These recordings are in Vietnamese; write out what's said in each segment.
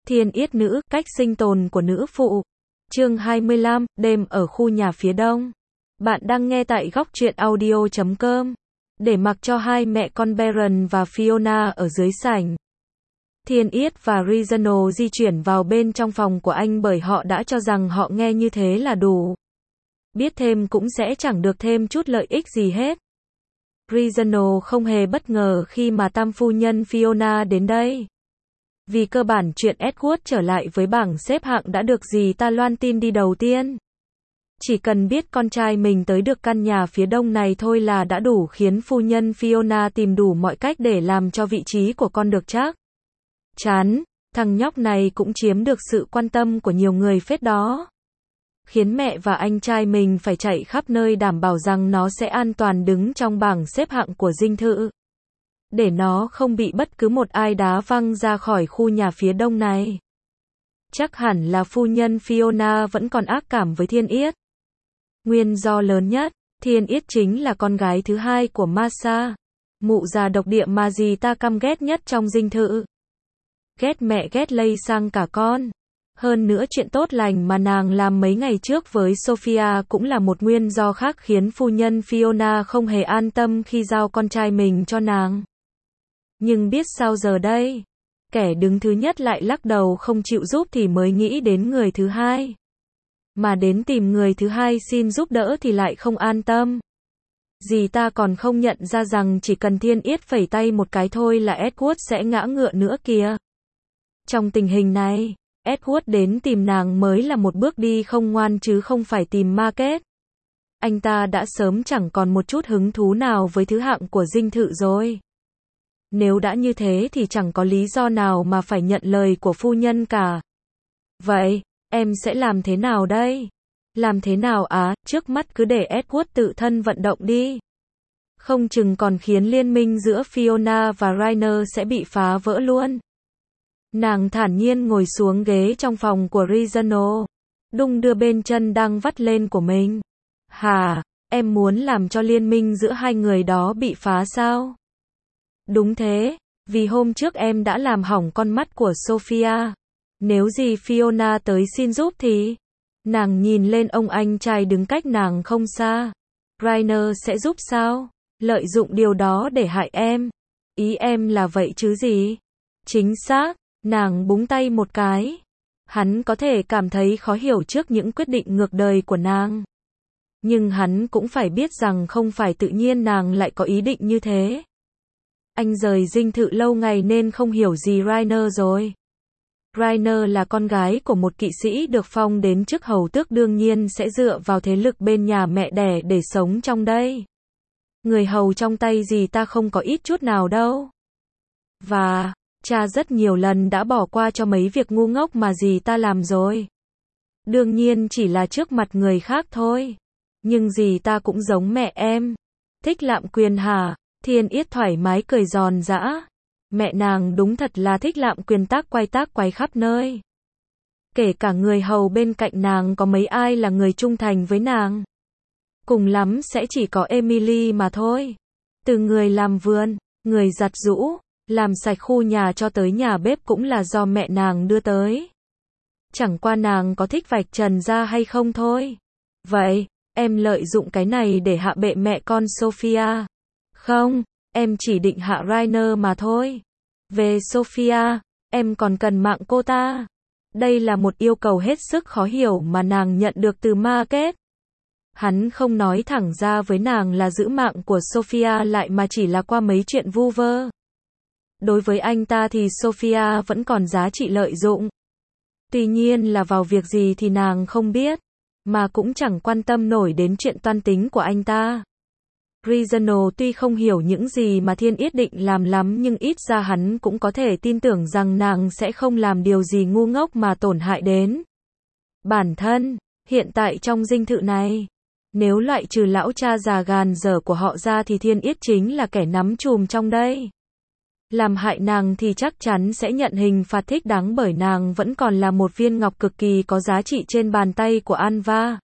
Thiên yết nữ, cách sinh tồn của nữ phụ. Chương 25, đêm ở khu nhà phía đông. Bạn đang nghe tại góc truyện audio.com. Để mặc cho hai mẹ con Baron và Fiona ở dưới sảnh, Thiên Yết và Reginald di chuyển vào bên trong phòng của anh bởi họ đã cho rằng họ nghe như thế là đủ. Biết thêm cũng sẽ chẳng được thêm chút lợi ích gì hết. Reginald không hề bất ngờ khi mà tam phu nhân Fiona đến đây. Vì cơ bản chuyện Edward trở lại với bảng xếp hạng đã được dì ta loan tin đi đầu tiên. Chỉ cần biết con trai mình tới được căn nhà phía đông này thôi là đã đủ khiến phu nhân Fiona tìm đủ mọi cách để làm cho vị trí của con được chắc chắn. Thằng nhóc này cũng chiếm được sự quan tâm của nhiều người phết đó. Khiến mẹ và anh trai mình phải chạy khắp nơi đảm bảo rằng nó sẽ an toàn đứng trong bảng xếp hạng của dinh thự. Để nó không bị bất cứ một ai đá văng ra khỏi khu nhà phía đông này. Chắc hẳn là phu nhân Fiona vẫn còn ác cảm với Thiên Yết. Nguyên do lớn nhất, Thiên Yết chính là con gái thứ hai của Masha, mụ già độc địa mà dì ta căm ghét nhất trong dinh thự. Ghét mẹ ghét lây sang cả con. Hơn nữa chuyện tốt lành mà nàng làm mấy ngày trước với Sophia cũng là một nguyên do khác khiến phu nhân Fiona không hề an tâm khi giao con trai mình cho nàng. Nhưng biết sao giờ đây? Kẻ đứng thứ nhất lại lắc đầu không chịu giúp thì mới nghĩ đến người thứ hai. Mà đến tìm người thứ hai xin giúp đỡ thì lại không an tâm. Dì ta còn không nhận ra rằng chỉ cần Thiên Yết phẩy tay một cái thôi là Edward sẽ ngã ngựa nữa kìa. Trong tình hình này, Edward đến tìm nàng mới là một bước đi không ngoan chứ không phải tìm Market. Anh ta đã sớm chẳng còn một chút hứng thú nào với thứ hạng của dinh thự rồi. Nếu đã như thế thì chẳng có lý do nào mà phải nhận lời của phu nhân cả. Vậy, em sẽ làm thế nào đây? Làm thế nào á, trước mắt cứ để Edward tự thân vận động đi. Không chừng còn khiến liên minh giữa Fiona và Rainer sẽ bị phá vỡ luôn. Nàng thản nhiên ngồi xuống ghế trong phòng của Reginald, đung đưa bên chân đang vắt lên của mình. Hả, em muốn làm cho liên minh giữa hai người đó bị phá sao? Đúng thế, vì hôm trước em đã làm hỏng con mắt của Sophia. Nếu gì Fiona tới xin giúp thì... Nàng nhìn lên ông anh trai đứng cách nàng không xa. Rainer sẽ giúp sao? Lợi dụng điều đó để hại em. Ý em là vậy chứ gì? Chính xác, nàng búng tay một cái. Hắn có thể cảm thấy khó hiểu trước những quyết định ngược đời của nàng. Nhưng hắn cũng phải biết rằng không phải tự nhiên nàng lại có ý định như thế. Anh rời dinh thự lâu ngày nên không hiểu gì Rainer rồi. Rainer là con gái của một kỵ sĩ được phong đến chức hầu tước, đương nhiên sẽ dựa vào thế lực bên nhà mẹ đẻ để sống trong đây. Người hầu trong tay dì ta không có ít chút nào đâu. Và, cha rất nhiều lần đã bỏ qua cho mấy việc ngu ngốc mà dì ta làm rồi. Đương nhiên chỉ là trước mặt người khác thôi. Nhưng dì ta cũng giống mẹ em. Thích lạm quyền hả? Thiên Yết thoải mái cười giòn giã. Mẹ nàng đúng thật là thích lạm quyền tác quay khắp nơi. Kể cả người hầu bên cạnh nàng có mấy ai là người trung thành với nàng. Cùng lắm sẽ chỉ có Emily mà thôi. Từ người làm vườn, người giặt giũ, làm sạch khu nhà cho tới nhà bếp cũng là do mẹ nàng đưa tới. Chẳng qua nàng có thích vạch trần ra hay không thôi. Vậy, em lợi dụng cái này để hạ bệ mẹ con Sophia. Không, em chỉ định hạ Rainer mà thôi. Về Sophia, em còn cần mạng cô ta. Đây là một yêu cầu hết sức khó hiểu mà nàng nhận được từ Market. Hắn không nói thẳng ra với nàng là giữ mạng của Sophia lại mà chỉ là qua mấy chuyện vu vơ. Đối với anh ta thì Sophia vẫn còn giá trị lợi dụng. Tuy nhiên là vào việc gì thì nàng không biết, mà cũng chẳng quan tâm nổi đến chuyện toan tính của anh ta. Reginald tuy không hiểu những gì mà Thiên Yết định làm lắm nhưng ít ra hắn cũng có thể tin tưởng rằng nàng sẽ không làm điều gì ngu ngốc mà tổn hại đến bản thân. Hiện tại trong dinh thự này, nếu loại trừ lão cha già gàn dở của họ ra thì Thiên Yết chính là kẻ nắm chùm trong đây. Làm hại nàng thì chắc chắn sẽ nhận hình phạt thích đáng bởi nàng vẫn còn là một viên ngọc cực kỳ có giá trị trên bàn tay của Anva.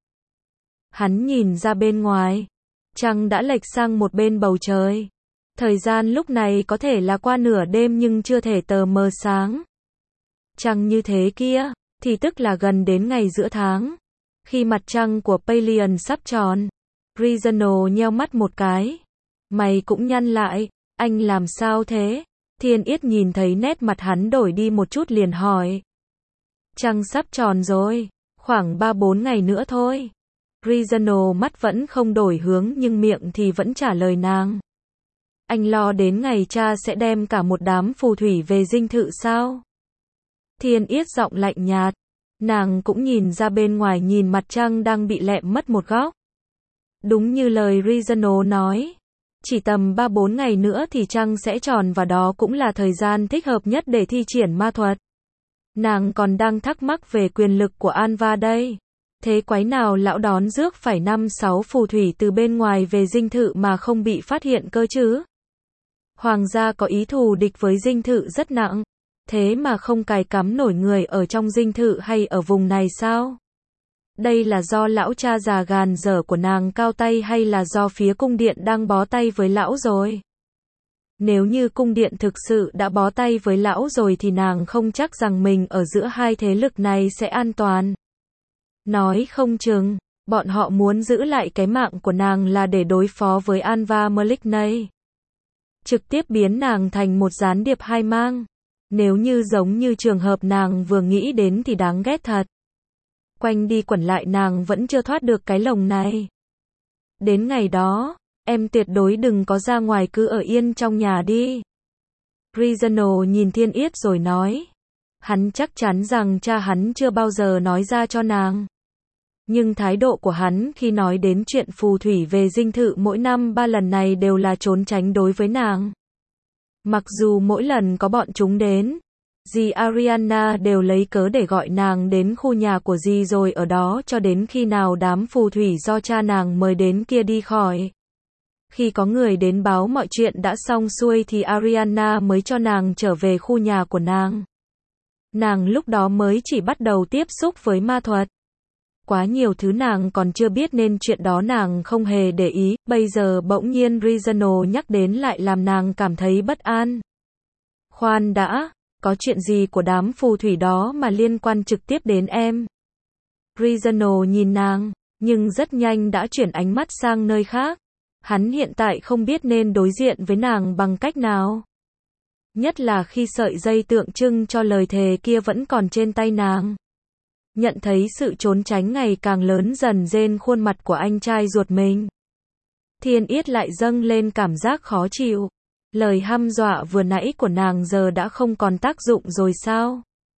Hắn nhìn ra bên ngoài. Trăng đã lệch sang một bên bầu trời. Thời gian lúc này có thể là qua nửa đêm nhưng chưa thể tờ mờ sáng. Trăng như thế kia, thì tức là gần đến ngày giữa tháng. Khi mặt trăng của Pleiadian sắp tròn, Reasonal nheo mắt một cái. Mày cũng nhăn lại, anh làm sao thế? Thiên Yết nhìn thấy nét mặt hắn đổi đi một chút liền hỏi. Trăng sắp tròn rồi, khoảng 3-4 ngày nữa thôi. Reasonal mắt vẫn không đổi hướng nhưng miệng thì vẫn trả lời nàng. Anh lo đến ngày cha sẽ đem cả một đám phù thủy về dinh thự sao? Thiên Yết giọng lạnh nhạt. Nàng cũng nhìn ra bên ngoài nhìn mặt trăng đang bị lẹm mất một góc. Đúng như lời Reasonal nói. Chỉ tầm 3-4 ngày nữa thì trăng sẽ tròn và đó cũng là thời gian thích hợp nhất để thi triển ma thuật. Nàng còn đang thắc mắc về quyền lực của Anva đây. Thế quái nào lão đón rước phải 5-6 phù thủy từ bên ngoài về dinh thự mà không bị phát hiện cơ chứ? Hoàng gia có ý thù địch với dinh thự rất nặng. Thế mà không cài cắm nổi người ở trong dinh thự hay ở vùng này sao? Đây là do lão cha già gàn dở của nàng cao tay hay là do phía cung điện đang bó tay với lão rồi? Nếu như cung điện thực sự đã bó tay với lão rồi thì nàng không chắc rằng mình ở giữa hai thế lực này sẽ an toàn. Nói không chừng, bọn họ muốn giữ lại cái mạng của nàng là để đối phó với Anva Malik. Trực tiếp biến nàng thành một gián điệp hai mang. Nếu như giống như trường hợp nàng vừa nghĩ đến thì đáng ghét thật. Quanh đi quẩn lại nàng vẫn chưa thoát được cái lồng này. Đến ngày đó, em tuyệt đối đừng có ra ngoài, cứ ở yên trong nhà đi. Reasonal nhìn Thiên Yết rồi nói. Hắn chắc chắn rằng cha hắn chưa bao giờ nói ra cho nàng. Nhưng thái độ của hắn khi nói đến chuyện phù thủy về dinh thự mỗi năm 3 lần này đều là trốn tránh đối với nàng. Mặc dù mỗi lần có bọn chúng đến, dì Ariana đều lấy cớ để gọi nàng đến khu nhà của dì rồi ở đó cho đến khi nào đám phù thủy do cha nàng mời đến kia đi khỏi. Khi có người đến báo mọi chuyện đã xong xuôi thì Ariana mới cho nàng trở về khu nhà của nàng. Nàng lúc đó mới chỉ bắt đầu tiếp xúc với ma thuật. Quá nhiều thứ nàng còn chưa biết nên chuyện đó nàng không hề để ý, bây giờ bỗng nhiên Reasonal nhắc đến lại làm nàng cảm thấy bất an. Khoan đã, có chuyện gì của đám phù thủy đó mà liên quan trực tiếp đến em? Reasonal nhìn nàng, nhưng rất nhanh đã chuyển ánh mắt sang nơi khác. Hắn hiện tại không biết nên đối diện với nàng bằng cách nào. Nhất là khi sợi dây tượng trưng cho lời thề kia vẫn còn trên tay nàng. Nhận thấy sự trốn tránh ngày càng lớn dần trên khuôn mặt của anh trai ruột mình. Thiên Yết lại dâng lên cảm giác khó chịu. Lời hăm dọa vừa nãy của nàng giờ đã không còn tác dụng rồi sao?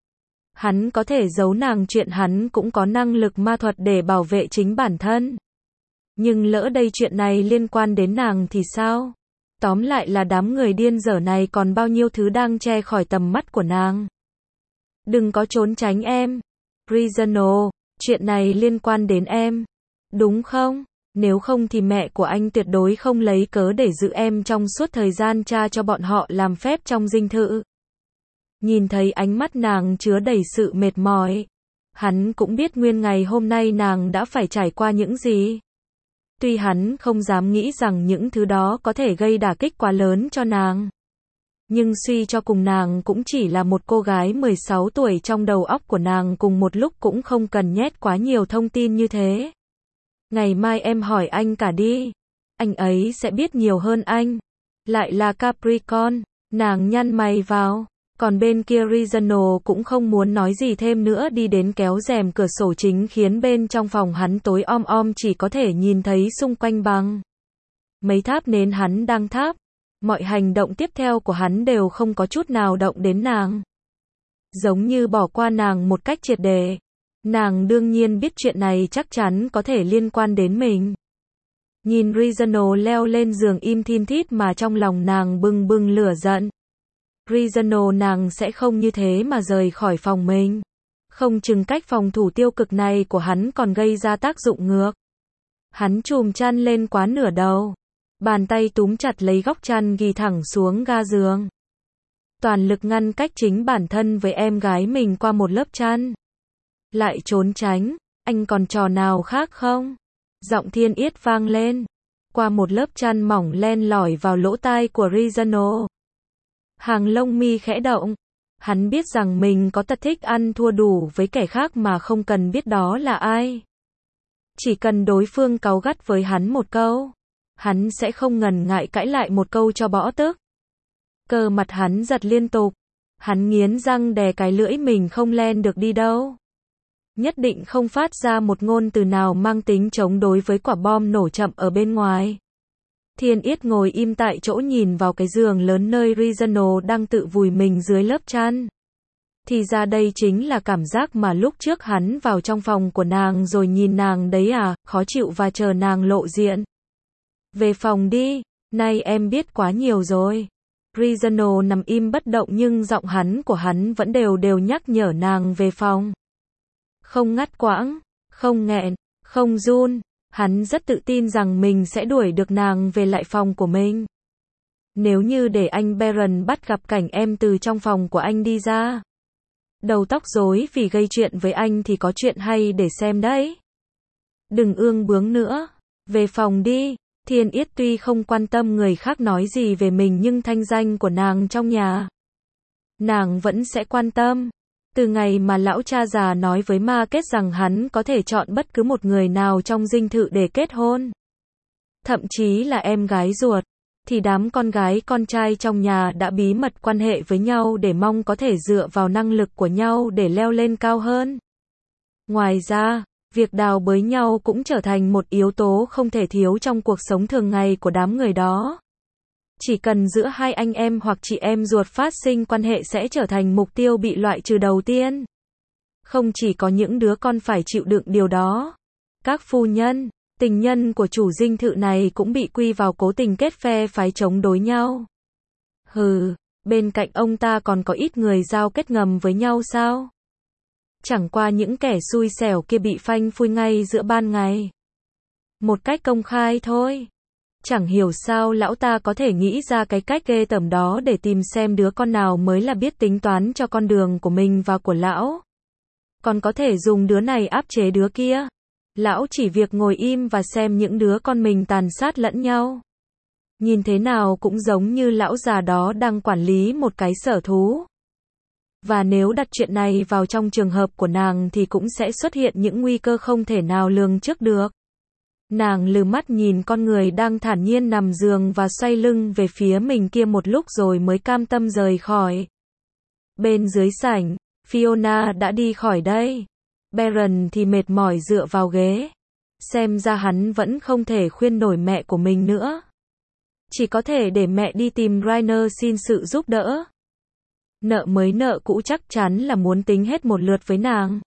Hắn có thể giấu nàng chuyện hắn cũng có năng lực ma thuật để bảo vệ chính bản thân. Nhưng lỡ đây chuyện này liên quan đến nàng thì sao? Tóm lại là đám người điên dở này còn bao nhiêu thứ đang che khỏi tầm mắt của nàng. Đừng có trốn tránh em. Reasonal, chuyện này liên quan đến em. Đúng không? Nếu không thì mẹ của anh tuyệt đối không lấy cớ để giữ em trong suốt thời gian cha cho bọn họ làm phép trong dinh thự. Nhìn thấy ánh mắt nàng chứa đầy sự mệt mỏi. Hắn cũng biết nguyên ngày hôm nay nàng đã phải trải qua những gì. Tuy hắn không dám nghĩ rằng những thứ đó có thể gây đả kích quá lớn cho nàng. Nhưng suy cho cùng nàng cũng chỉ là một cô gái 16 tuổi, trong đầu óc của nàng cùng một lúc cũng không cần nhét quá nhiều thông tin như thế. Ngày mai em hỏi anh cả đi. Anh ấy sẽ biết nhiều hơn anh. Lại là Capricorn. Nàng nhăn mày vào. Còn bên kia Reasonal cũng không muốn nói gì thêm nữa, đi đến kéo rèm cửa sổ chính khiến bên trong phòng hắn tối om om, chỉ có thể nhìn thấy xung quanh bằng mấy tháp nến hắn đang thắp. Mọi hành động tiếp theo của hắn đều không có chút nào động đến nàng. Giống như bỏ qua nàng một cách triệt để. Nàng đương nhiên biết chuyện này chắc chắn có thể liên quan đến mình. Nhìn Reasonal leo lên giường im thin thít mà trong lòng nàng bừng bừng lửa giận. Reasonal nàng sẽ không như thế mà rời khỏi phòng mình. Không chừng cách phòng thủ tiêu cực này của hắn còn gây ra tác dụng ngược. Hắn chùm chăn lên quá nửa đầu. Bàn tay túm chặt lấy góc chăn ghi thẳng xuống ga giường. Toàn lực ngăn cách chính bản thân với em gái mình qua một lớp chăn. Lại trốn tránh, anh còn trò nào khác không? Giọng Thiên Yết vang lên. Qua một lớp chăn mỏng len lỏi vào lỗ tai của Reasonal. Hàng lông mi khẽ động. Hắn biết rằng mình có tật thích ăn thua đủ với kẻ khác mà không cần biết đó là ai. Chỉ cần đối phương cáu gắt với hắn một câu, hắn sẽ không ngần ngại cãi lại một câu cho bỏ tức. Cơ mặt hắn giật liên tục. Hắn nghiến răng đè cái lưỡi mình không len được đi đâu. Nhất định không phát ra một ngôn từ nào mang tính chống đối với quả bom nổ chậm ở bên ngoài. Thiên Yết ngồi im tại chỗ nhìn vào cái giường lớn nơi Reginald đang tự vùi mình dưới lớp chăn. Thì ra đây chính là cảm giác mà lúc trước hắn vào trong phòng của nàng rồi nhìn nàng đấy à, khó chịu và chờ nàng lộ diện. Về phòng đi, nay em biết quá nhiều rồi. Reginald nằm im bất động nhưng giọng hắn của hắn vẫn đều đều nhắc nhở nàng về phòng. Không ngắt quãng, không nghẹn, không run, hắn rất tự tin rằng mình sẽ đuổi được nàng về lại phòng của mình. Nếu như để anh Baron bắt gặp cảnh em từ trong phòng của anh đi ra, đầu tóc rối vì gây chuyện với anh thì có chuyện hay để xem đấy. Đừng ương bướng nữa, về phòng đi. Thiên Yết tuy không quan tâm người khác nói gì về mình nhưng thanh danh của nàng trong nhà, nàng vẫn sẽ quan tâm. Từ ngày mà lão cha già nói với Market rằng hắn có thể chọn bất cứ một người nào trong dinh thự để kết hôn, thậm chí là em gái ruột, thì đám con gái con trai trong nhà đã bí mật quan hệ với nhau để mong có thể dựa vào năng lực của nhau để leo lên cao hơn. Ngoài ra, việc đào bới nhau cũng trở thành một yếu tố không thể thiếu trong cuộc sống thường ngày của đám người đó. Chỉ cần giữa hai anh em hoặc chị em ruột phát sinh quan hệ sẽ trở thành mục tiêu bị loại trừ đầu tiên. Không chỉ có những đứa con phải chịu đựng điều đó, các phu nhân, tình nhân của chủ dinh thự này cũng bị quy vào cố tình kết phe phái chống đối nhau. Hừ, bên cạnh ông ta còn có ít người giao kết ngầm với nhau sao? Chẳng qua những kẻ xui xẻo kia bị phanh phui ngay giữa ban ngày. Một cách công khai thôi. Chẳng hiểu sao lão ta có thể nghĩ ra cái cách ghê tởm đó để tìm xem đứa con nào mới là biết tính toán cho con đường của mình và của lão. Còn có thể dùng đứa này áp chế đứa kia. Lão chỉ việc ngồi im và xem những đứa con mình tàn sát lẫn nhau. Nhìn thế nào cũng giống như lão già đó đang quản lý một cái sở thú. Và nếu đặt chuyện này vào trong trường hợp của nàng thì cũng sẽ xuất hiện những nguy cơ không thể nào lường trước được. Nàng lừ mắt nhìn con người đang thản nhiên nằm giường và xoay lưng về phía mình kia một lúc rồi mới cam tâm rời khỏi. Bên dưới sảnh, Fiona đã đi khỏi đây. Baron thì mệt mỏi dựa vào ghế. Xem ra hắn vẫn không thể khuyên nổi mẹ của mình nữa. Chỉ có thể để mẹ đi tìm Rainer xin sự giúp đỡ. Nợ mới nợ cũ chắc chắn là muốn tính hết một lượt với nàng.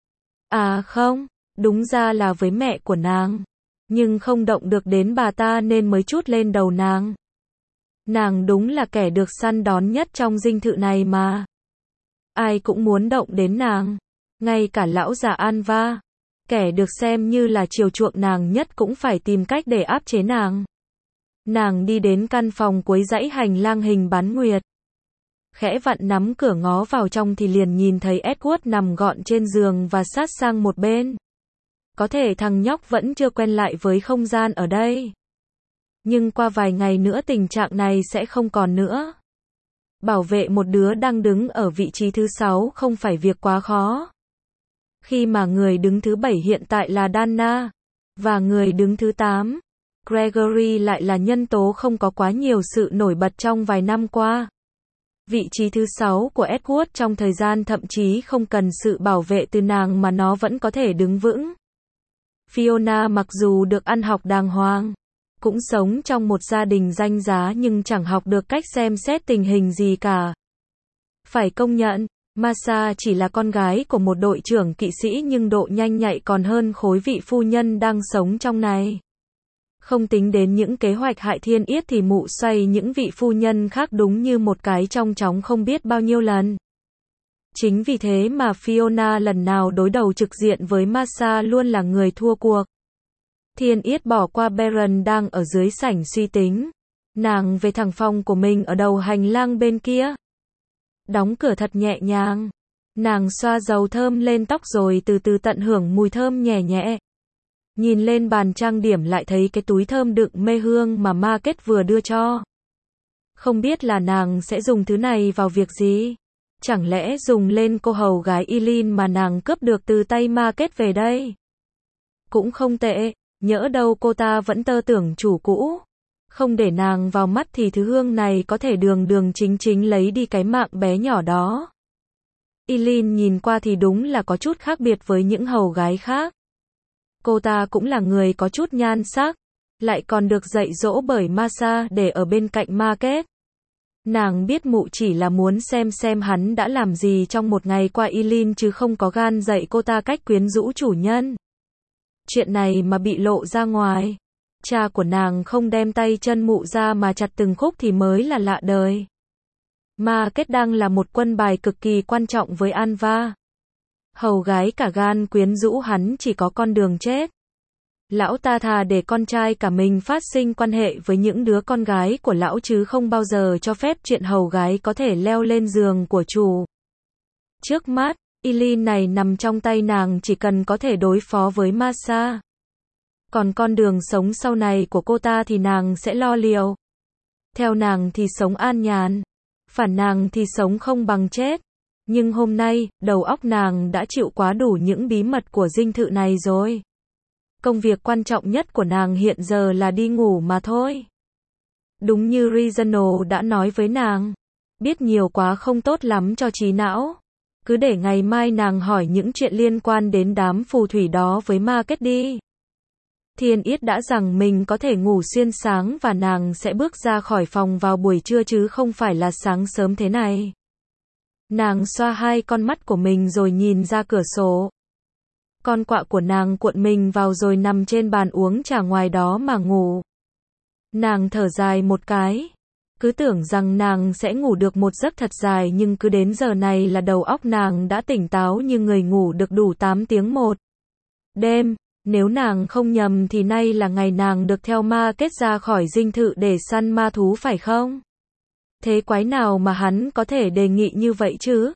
À không, đúng ra là với mẹ của nàng. Nhưng không động được đến bà ta nên mới trút lên đầu nàng. Nàng đúng là kẻ được săn đón nhất trong dinh thự này mà. Ai cũng muốn động đến nàng. Ngay cả lão già Anva, kẻ được xem như là chiều chuộng nàng nhất cũng phải tìm cách để áp chế nàng. Nàng đi đến căn phòng cuối dãy hành lang hình bán nguyệt. Khẽ vặn nắm cửa ngó vào trong thì liền nhìn thấy Edward nằm gọn trên giường và sát sang một bên. Có thể thằng nhóc vẫn chưa quen lại với không gian ở đây. Nhưng qua vài ngày nữa tình trạng này sẽ không còn nữa. Bảo vệ một đứa đang đứng ở vị trí thứ 6 không phải việc quá khó. Khi mà người đứng thứ 7 hiện tại là Dana, và người đứng thứ 8, Gregory lại là nhân tố không có quá nhiều sự nổi bật trong vài năm qua. Vị trí thứ 6 của Edward trong thời gian thậm chí không cần sự bảo vệ từ nàng mà nó vẫn có thể đứng vững. Fiona mặc dù được ăn học đàng hoàng, cũng sống trong một gia đình danh giá nhưng chẳng học được cách xem xét tình hình gì cả. Phải công nhận, Masha chỉ là con gái của một đội trưởng kỵ sĩ nhưng độ nhanh nhạy còn hơn khối vị phu nhân đang sống trong này. Không tính đến những kế hoạch hại Thiên Yết thì mụ xoay những vị phu nhân khác đúng như một cái trong chóng không biết bao nhiêu lần. Chính vì thế mà Fiona lần nào đối đầu trực diện với Masha luôn là người thua cuộc. Thiên Yết bỏ qua Baron đang ở dưới sảnh suy tính. Nàng về thẳng phòng của mình ở đầu hành lang bên kia. Đóng cửa thật nhẹ nhàng. Nàng xoa dầu thơm lên tóc rồi từ từ tận hưởng mùi thơm nhẹ nhẹ. Nhìn lên bàn trang điểm lại thấy cái túi thơm đựng mê hương mà Market vừa đưa cho. Không biết là nàng sẽ dùng thứ này vào việc gì. Chẳng lẽ dùng lên cô hầu gái Eileen mà nàng cướp được từ tay Market về đây? Cũng không tệ, nhỡ đâu cô ta vẫn tơ tưởng chủ cũ. Không để nàng vào mắt thì thứ hương này có thể đường đường chính chính lấy đi cái mạng bé nhỏ đó. Eileen nhìn qua thì đúng là có chút khác biệt với những hầu gái khác. Cô ta cũng là người có chút nhan sắc, lại còn được dạy dỗ bởi Masha để ở bên cạnh Market. Nàng biết mụ chỉ là muốn xem hắn đã làm gì trong một ngày qua Eileen chứ không có gan dạy cô ta cách quyến rũ chủ nhân. Chuyện này mà bị lộ ra ngoài, cha của nàng không đem tay chân mụ ra mà chặt từng khúc thì mới là lạ đời. Market đang là một quân bài cực kỳ quan trọng với Anva. Hầu gái cả gan quyến rũ hắn chỉ có con đường chết. Lão ta thà để con trai cả mình phát sinh quan hệ với những đứa con gái của lão chứ không bao giờ cho phép chuyện hầu gái có thể leo lên giường của chủ. Trước mắt, Eileen này nằm trong tay nàng chỉ cần có thể đối phó với Masha. Còn con đường sống sau này của cô ta thì nàng sẽ lo liệu. Theo nàng thì sống an nhàn, phản nàng thì sống không bằng chết. Nhưng hôm nay, đầu óc nàng đã chịu quá đủ những bí mật của dinh thự này rồi. Công việc quan trọng nhất của nàng hiện giờ là đi ngủ mà thôi. Đúng như Reginald đã nói với nàng, biết nhiều quá không tốt lắm cho trí não. Cứ để ngày mai nàng hỏi những chuyện liên quan đến đám phù thủy đó với Market đi. Thiên Yết đã rằng mình có thể ngủ xuyên sáng và nàng sẽ bước ra khỏi phòng vào buổi trưa chứ không phải là sáng sớm thế này. Nàng xoa hai con mắt của mình rồi nhìn ra cửa sổ. Con quạ của nàng cuộn mình vào rồi nằm trên bàn uống trà ngoài đó mà ngủ. Nàng thở dài một cái. Cứ tưởng rằng nàng sẽ ngủ được một giấc thật dài nhưng cứ đến giờ này là đầu óc nàng đã tỉnh táo như người ngủ được đủ 8 tiếng một đêm. Nếu nàng không nhầm thì nay là ngày nàng được theo Market ra khỏi dinh thự để săn ma thú phải không? Thế quái nào mà hắn có thể đề nghị như vậy chứ?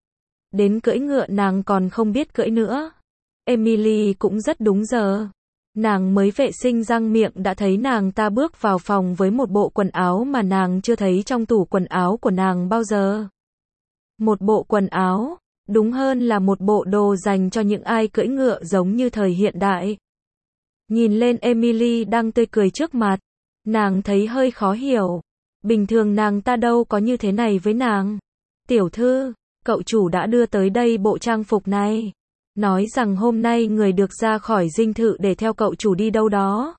Đến cưỡi ngựa nàng còn không biết cưỡi nữa. Emily cũng rất đúng giờ. Nàng mới vệ sinh răng miệng đã thấy nàng ta bước vào phòng với một bộ quần áo mà nàng chưa thấy trong tủ quần áo của nàng bao giờ. Một bộ quần áo, đúng hơn là một bộ đồ dành cho những ai cưỡi ngựa giống như thời hiện đại. Nhìn lên Emily đang tươi cười trước mặt, nàng thấy hơi khó hiểu. Bình thường nàng ta đâu có như thế này với nàng. Tiểu thư, cậu chủ đã đưa tới đây bộ trang phục này. Nói rằng hôm nay người được ra khỏi dinh thự để theo cậu chủ đi đâu đó.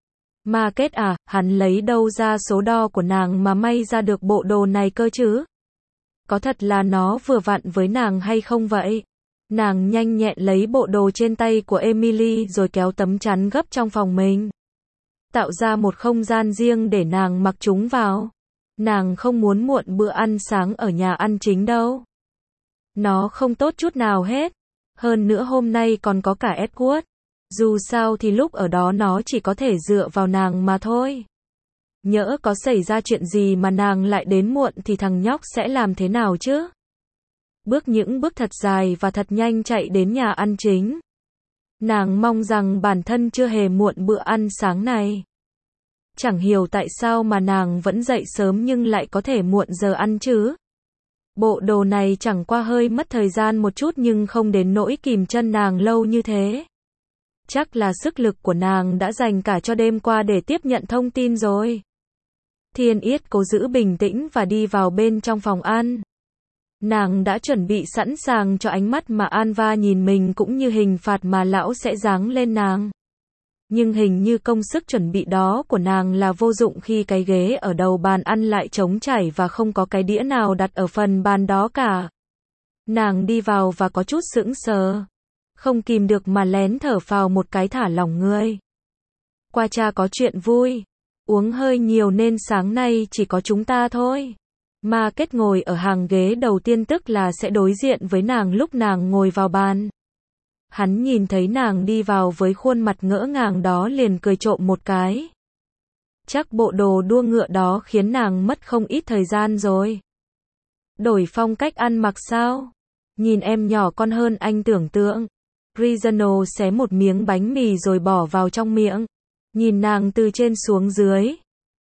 Market à, hắn lấy đâu ra số đo của nàng mà may ra được bộ đồ này cơ chứ? Có thật là nó vừa vặn với nàng hay không vậy? Nàng nhanh nhẹn lấy bộ đồ trên tay của Emily rồi kéo tấm chắn gấp trong phòng mình. Tạo ra một không gian riêng để nàng mặc chúng vào. Nàng không muốn muộn bữa ăn sáng ở nhà ăn chính đâu. Nó không tốt chút nào hết. Hơn nữa hôm nay còn có cả Edward. Dù sao thì lúc ở đó nó chỉ có thể dựa vào nàng mà thôi. Nhỡ có xảy ra chuyện gì mà nàng lại đến muộn thì thằng nhóc sẽ làm thế nào chứ? Những bước thật dài và thật nhanh chạy đến nhà ăn chính. Nàng mong rằng bản thân chưa hề muộn bữa ăn sáng này. Chẳng hiểu tại sao mà nàng vẫn dậy sớm nhưng lại có thể muộn giờ ăn chứ. Bộ đồ này chẳng qua hơi mất thời gian một chút nhưng không đến nỗi kìm chân nàng lâu như thế. Chắc là sức lực của nàng đã dành cả cho đêm qua để tiếp nhận thông tin rồi. Thiên Yết cố giữ bình tĩnh và đi vào bên trong phòng ăn. Nàng đã chuẩn bị sẵn sàng cho ánh mắt mà Anva nhìn mình cũng như hình phạt mà lão sẽ giáng lên nàng. Nhưng hình như công sức chuẩn bị đó của nàng là vô dụng khi cái ghế ở đầu bàn ăn lại trống trải và không có cái đĩa nào đặt ở phần bàn đó cả. Nàng đi vào và có chút sững sờ. Không kìm được mà lén thở phào một cái thả lỏng người. Qua cha có chuyện vui. Uống hơi nhiều nên sáng nay chỉ có chúng ta thôi. Market ngồi ở hàng ghế đầu tiên tức là sẽ đối diện với nàng lúc nàng ngồi vào bàn. Hắn nhìn thấy nàng đi vào với khuôn mặt ngỡ ngàng đó liền cười trộm một cái. Chắc bộ đồ đua ngựa đó khiến nàng mất không ít thời gian rồi. Đổi phong cách ăn mặc sao? Nhìn em nhỏ con hơn anh tưởng tượng. Reginald xé một miếng bánh mì rồi bỏ vào trong miệng. Nhìn nàng từ trên xuống dưới.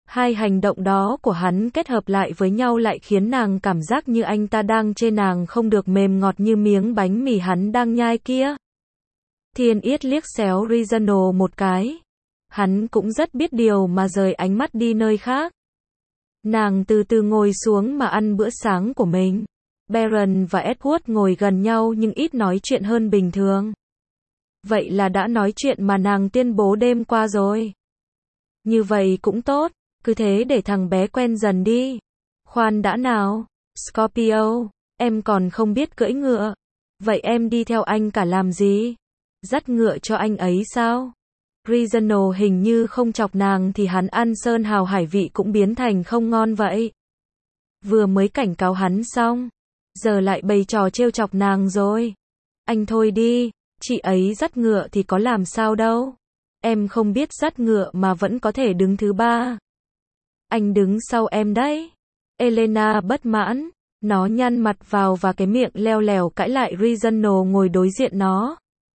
Hai hành động đó của hắn kết hợp lại với nhau lại khiến nàng cảm giác như anh ta đang chê nàng không được mềm ngọt như miếng bánh mì hắn đang nhai kia. Thiên Yết liếc xéo Reginald một cái. Hắn cũng rất biết điều mà rời ánh mắt đi nơi khác. Nàng từ từ ngồi xuống mà ăn bữa sáng của mình. Baron và Edward ngồi gần nhau nhưng ít nói chuyện hơn bình thường. Vậy là đã nói chuyện mà nàng tuyên bố đêm qua rồi. Như vậy cũng tốt, cứ thế để thằng bé quen dần đi. Khoan đã nào, Scorpio, em còn không biết cưỡi ngựa. Vậy em đi theo anh cả làm gì? Dắt ngựa cho anh ấy sao? Reginald hình như không chọc nàng thì hắn ăn sơn hào hải vị cũng biến thành không ngon vậy. Vừa mới cảnh cáo hắn xong, giờ lại bày trò trêu chọc nàng rồi. Anh thôi đi, chị ấy dắt ngựa thì có làm sao đâu. Em không biết dắt ngựa mà vẫn có thể đứng thứ ba. Anh đứng sau em đấy. Elena bất mãn, nó nhăn mặt vào và cái miệng leo lèo cãi lại Reginald ngồi đối diện nó.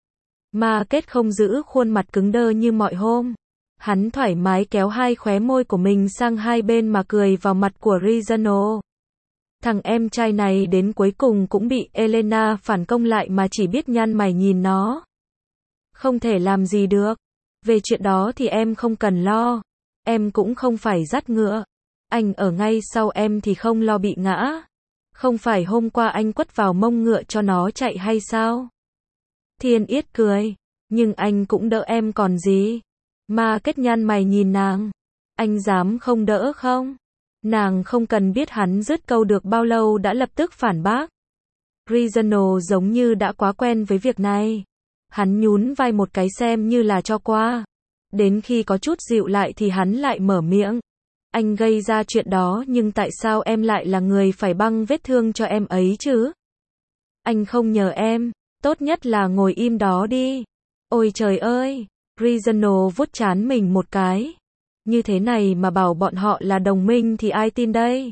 Mà Kết không giữ khuôn mặt cứng đơ như mọi hôm. Hắn thoải mái kéo hai khóe môi của mình sang hai bên mà cười vào mặt của Reginald. Thằng em trai này đến cuối cùng cũng bị Elena phản công lại mà chỉ biết nhăn mày nhìn nó. Không thể làm gì được. Về chuyện đó thì em không cần lo. Em cũng không phải dắt ngựa. Anh ở ngay sau em thì không lo bị ngã. Không phải hôm qua anh quất vào mông ngựa cho nó chạy hay sao? Thiên Yết cười. Nhưng anh cũng đỡ em còn gì. Mà Kết nhăn mày nhìn nàng. Anh dám không đỡ không? Nàng không cần biết hắn dứt câu được bao lâu đã lập tức phản bác. Reginald giống như đã quá quen với việc này. Hắn nhún vai một cái xem như là cho qua. Đến khi có chút dịu lại thì hắn lại mở miệng. Anh gây ra chuyện đó nhưng tại sao em lại là người phải băng vết thương cho em ấy chứ? Anh không nhờ em, tốt nhất là ngồi im đó đi. Ôi trời ơi, Reginald vuốt trán mình một cái. Như thế này mà bảo bọn họ là đồng minh thì ai tin đây?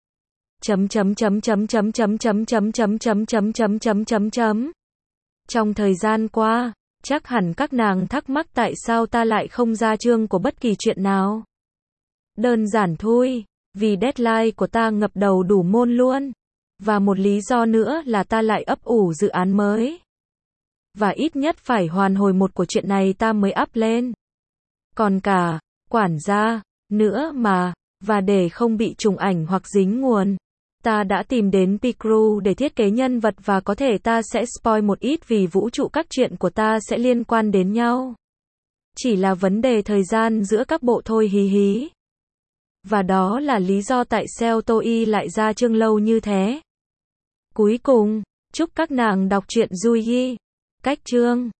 Trong thời gian qua, chắc hẳn các nàng thắc mắc tại sao ta lại không ra chương của bất kỳ chuyện nào. Đơn giản thôi, vì deadline của ta ngập đầu đủ môn luôn. Và một lý do nữa là ta lại ấp ủ dự án mới. Và ít nhất phải hoàn hồi một của chuyện này ta mới up lên. Còn cả, quản gia, nữa mà, và để không bị trùng ảnh hoặc dính nguồn. Ta đã tìm đến Picru để thiết kế nhân vật và có thể ta sẽ spoil một ít vì vũ trụ các chuyện của ta sẽ liên quan đến nhau. Chỉ là vấn đề thời gian giữa các bộ thôi hí hí. Và đó là lý do tại sao tôi lại ra chương lâu như thế. Cuối cùng, chúc các nàng đọc truyện vui. Cách chương